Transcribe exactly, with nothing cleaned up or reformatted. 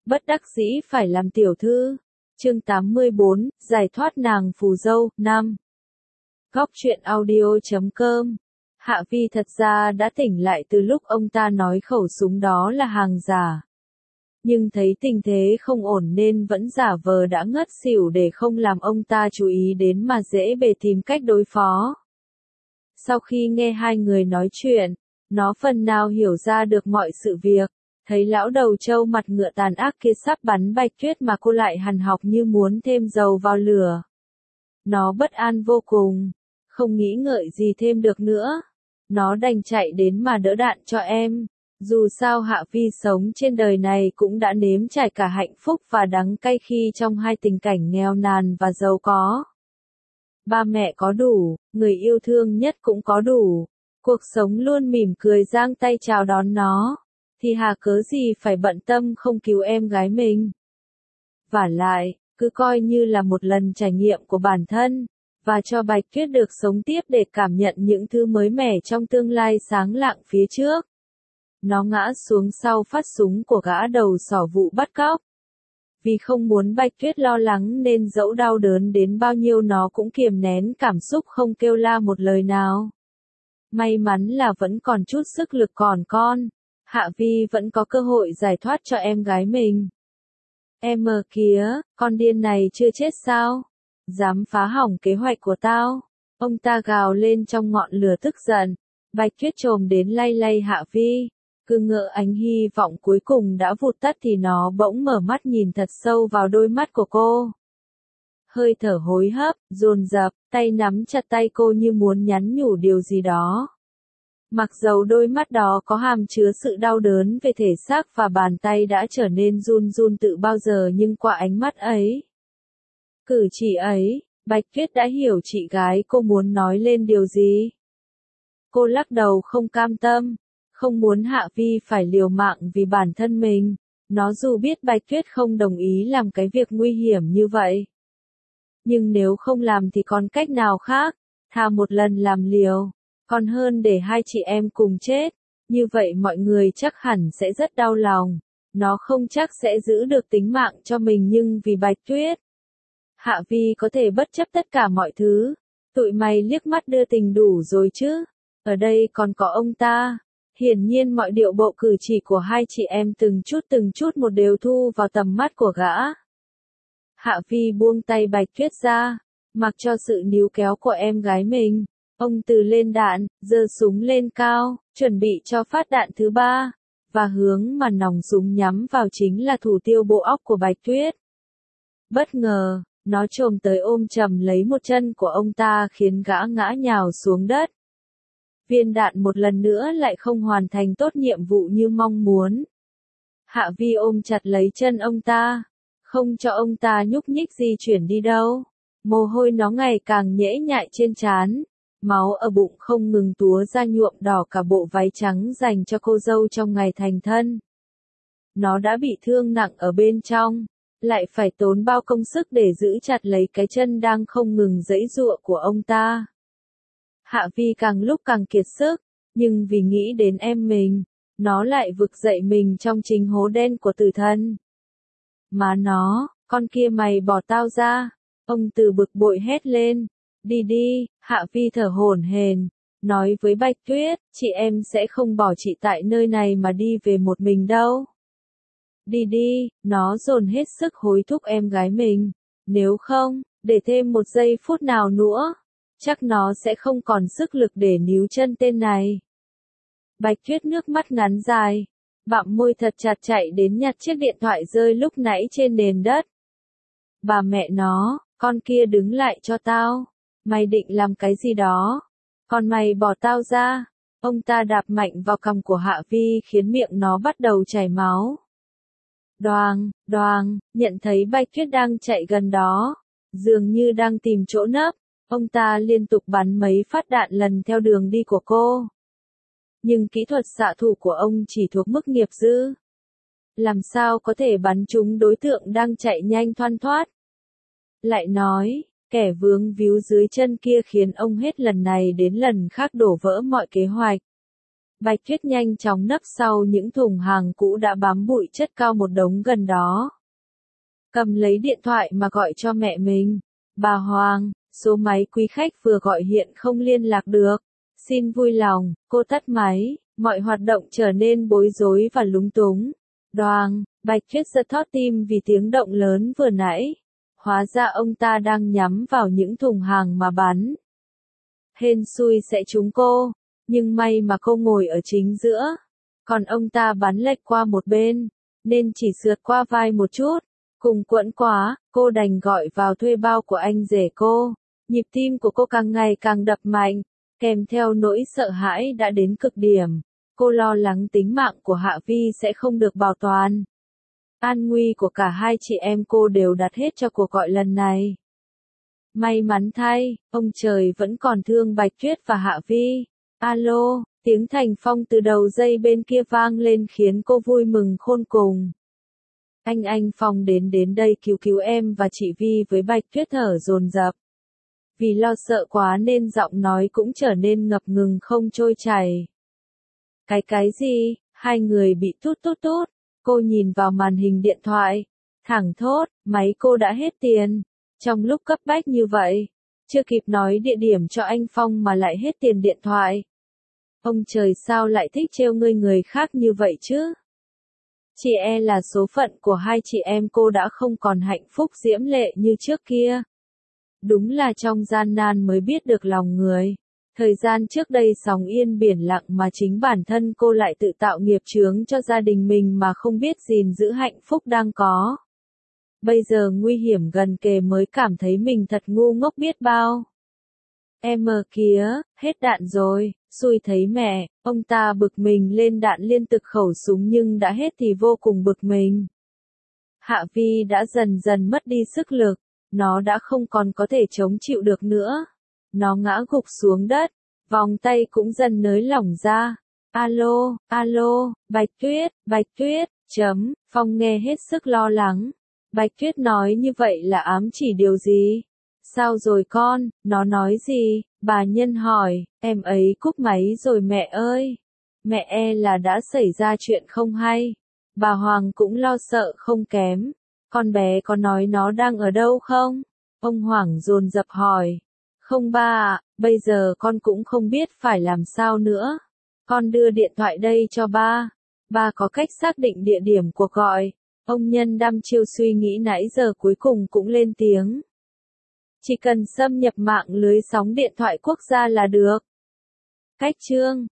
bất đắc dĩ phải làm tiểu thư. Chương tám mươi bốn, giải thoát nàng phù dâu, năm. Góc truyện audio chấm com. Hạ Vi thật ra đã tỉnh lại từ lúc ông ta nói khẩu súng đó là hàng giả. Nhưng thấy tình thế không ổn nên vẫn giả vờ đã ngất xỉu để không làm ông ta chú ý đến mà dễ bề tìm cách đối phó. Sau khi nghe hai người nói chuyện, nó phần nào hiểu ra được mọi sự việc. Thấy lão đầu trâu mặt ngựa tàn ác kia sắp bắn Bạch Tuyết mà cô lại hằn học như muốn thêm dầu vào lửa. Nó bất an vô cùng, không nghĩ ngợi gì thêm được nữa. Nó đành chạy đến mà đỡ đạn cho em. Dù sao Hạ Vi sống trên đời này cũng đã nếm trải cả hạnh phúc và đắng cay khi trong hai tình cảnh nghèo nàn và giàu có. Ba mẹ có đủ, người yêu thương nhất cũng có đủ. Cuộc sống luôn mỉm cười giang tay chào đón nó. Thì hà cớ gì phải bận tâm không cứu em gái mình. Vả lại, cứ coi như là một lần trải nghiệm của bản thân, và cho Bạch Tuyết được sống tiếp để cảm nhận những thứ mới mẻ trong tương lai sáng lạng phía trước. Nó ngã xuống sau phát súng của gã đầu sỏ vụ bắt cóc. Vì không muốn Bạch Tuyết lo lắng nên dẫu đau đớn đến bao nhiêu nó cũng kiềm nén cảm xúc không kêu la một lời nào. May mắn là vẫn còn chút sức lực còn con. Hạ Vi vẫn có cơ hội giải thoát cho em gái mình. Em mờ kìa, con điên này chưa chết sao? Dám phá hỏng kế hoạch của tao. Ông ta gào lên trong ngọn lửa tức giận. Bạch Tuyết trồm đến lay lay Hạ Vi. Cứ ngỡ ánh hy vọng cuối cùng đã vụt tắt thì nó bỗng mở mắt nhìn thật sâu vào đôi mắt của cô. Hơi thở hối hấp, dồn dập, tay nắm chặt tay cô như muốn nhắn nhủ điều gì đó. Mặc dầu đôi mắt đó có hàm chứa sự đau đớn về thể xác và bàn tay đã trở nên run run tự bao giờ nhưng qua ánh mắt ấy, cử chỉ ấy, Bạch Tuyết đã hiểu chị gái cô muốn nói lên điều gì. Cô lắc đầu không cam tâm, không muốn Hạ Vi phải liều mạng vì bản thân mình. Nó dù biết Bạch Tuyết không đồng ý làm cái việc nguy hiểm như vậy. Nhưng nếu không làm thì còn cách nào khác, thà một lần làm liều. Còn hơn để hai chị em cùng chết, như vậy mọi người chắc hẳn sẽ rất đau lòng. Nó không chắc sẽ giữ được tính mạng cho mình nhưng vì Bạch Tuyết. Hạ Vi có thể bất chấp tất cả mọi thứ. Tụi mày liếc mắt đưa tình đủ rồi chứ. Ở đây còn có ông ta. Hiển nhiên mọi điệu bộ cử chỉ của hai chị em từng chút từng chút một đều thu vào tầm mắt của gã. Hạ Vi buông tay Bạch Tuyết ra, mặc cho sự níu kéo của em gái mình. Ông từ lên đạn, giơ súng lên cao, chuẩn bị cho phát đạn thứ ba, và hướng mà nòng súng nhắm vào chính là thủ tiêu bộ óc của Bạch Tuyết. Bất ngờ, nó chồm tới ôm chầm lấy một chân của ông ta khiến gã ngã nhào xuống đất. Viên đạn một lần nữa lại không hoàn thành tốt nhiệm vụ như mong muốn. Hạ Vi ôm chặt lấy chân ông ta, không cho ông ta nhúc nhích di chuyển đi đâu. Mồ hôi nó ngày càng nhễ nhại trên trán. Máu ở bụng không ngừng túa ra nhuộm đỏ cả bộ váy trắng dành cho cô dâu trong ngày thành thân. Nó đã bị thương nặng ở bên trong, lại phải tốn bao công sức để giữ chặt lấy cái chân đang không ngừng giãy giụa của ông ta. Hạ Vi càng lúc càng kiệt sức, nhưng vì nghĩ đến em mình, nó lại vực dậy mình trong chính hố đen của tử thần. Mà nó, con kia mày bỏ tao ra, ông Từ bực bội hét lên. Đi đi, Hạ Vi thở hổn hển, nói với Bạch Tuyết, chị em sẽ không bỏ chị tại nơi này mà đi về một mình đâu. Đi đi, nó dồn hết sức hối thúc em gái mình, nếu không, để thêm một giây phút nào nữa, chắc nó sẽ không còn sức lực để níu chân tên này. Bạch Tuyết nước mắt ngắn dài, bặm môi thật chặt chạy đến nhặt chiếc điện thoại rơi lúc nãy trên nền đất. Bà mẹ nó, con kia đứng lại cho tao. Mày định làm cái gì đó? Còn mày bỏ tao ra. Ông ta đạp mạnh vào cằm của Hạ Vi khiến miệng nó bắt đầu chảy máu. Đoàng, đoàng, nhận thấy Bạch Tuyết đang chạy gần đó, dường như đang tìm chỗ nấp, ông ta liên tục bắn mấy phát đạn lần theo đường đi của cô. Nhưng kỹ thuật xạ thủ của ông chỉ thuộc mức nghiệp dư. Làm sao có thể bắn trúng đối tượng đang chạy nhanh thoăn thoát? Lại nói, kẻ vướng víu dưới chân kia khiến ông hết lần này đến lần khác đổ vỡ mọi kế hoạch. Bạch Tuyết nhanh chóng nấp sau những thùng hàng cũ đã bám bụi chất cao một đống gần đó. Cầm lấy điện thoại mà gọi cho mẹ mình. Bà Hoàng, số máy quý khách vừa gọi hiện không liên lạc được. Xin vui lòng, cô tắt máy, mọi hoạt động trở nên bối rối và lúng túng. Đoàng, Bạch Tuyết giật thót tim vì tiếng động lớn vừa nãy. Hóa ra ông ta đang nhắm vào những thùng hàng mà bắn. Hên xui sẽ trúng cô, nhưng may mà cô ngồi ở chính giữa. Còn ông ta bắn lệch qua một bên, nên chỉ sượt qua vai một chút. Cùng quẫn quá, cô đành gọi vào thuê bao của anh rể cô. Nhịp tim của cô càng ngày càng đập mạnh, kèm theo nỗi sợ hãi đã đến cực điểm. Cô lo lắng tính mạng của Hạ Vi sẽ không được bảo toàn. An nguy của cả hai chị em cô đều đặt hết cho cuộc gọi lần này. May mắn thay, ông trời vẫn còn thương Bạch Tuyết và Hạ Vi. Alo, tiếng Thành Phong từ đầu dây bên kia vang lên khiến cô vui mừng khôn cùng. Anh anh Phong đến đến đây cứu cứu em và chị Vi với Bạch Tuyết thở dồn dập. Vì lo sợ quá nên giọng nói cũng trở nên ngập ngừng không trôi chảy. Cái cái gì, hai người bị tút tút tút, cô nhìn vào màn hình điện thoại, thẳng thốt, máy cô đã hết tiền. Trong lúc cấp bách như vậy, chưa kịp nói địa điểm cho anh Phong mà lại hết tiền điện thoại. Ông trời sao lại thích trêu ngươi người khác như vậy chứ? Chỉ e là số phận của hai chị em cô đã không còn hạnh phúc diễm lệ như trước kia. Đúng là trong gian nan mới biết được lòng người. Thời gian trước đây sóng yên biển lặng mà chính bản thân cô lại tự tạo nghiệp chướng cho gia đình mình mà không biết gìn giữ hạnh phúc đang có. Bây giờ nguy hiểm gần kề mới cảm thấy mình thật ngu ngốc biết bao. Em mờ kìa, hết đạn rồi, xui thấy mẹ, ông ta bực mình lên đạn liên tục khẩu súng nhưng đã hết thì vô cùng bực mình. Hạ Vi đã dần dần mất đi sức lực, nó đã không còn có thể chống chịu được nữa. Nó ngã gục xuống đất, vòng tay cũng dần nới lỏng ra. Alo, alo, Bạch Tuyết, Bạch Tuyết, chấm, Phong nghe hết sức lo lắng. Bạch Tuyết nói như vậy là ám chỉ điều gì? Sao rồi con, nó nói gì? Bà Nhân hỏi, em ấy cúp máy rồi mẹ ơi. Mẹ e là đã xảy ra chuyện không hay. Bà Hoàng cũng lo sợ không kém. Con bé có nói nó đang ở đâu không? Ông Hoàng dồn dập hỏi. Không ba ạ, bây giờ con cũng không biết phải làm sao nữa. Con đưa điện thoại đây cho ba. Ba có cách xác định địa điểm cuộc gọi. Ông Nhân đăm chiêu suy nghĩ nãy giờ cuối cùng cũng lên tiếng. Chỉ cần xâm nhập mạng lưới sóng điện thoại quốc gia là được. Cách chương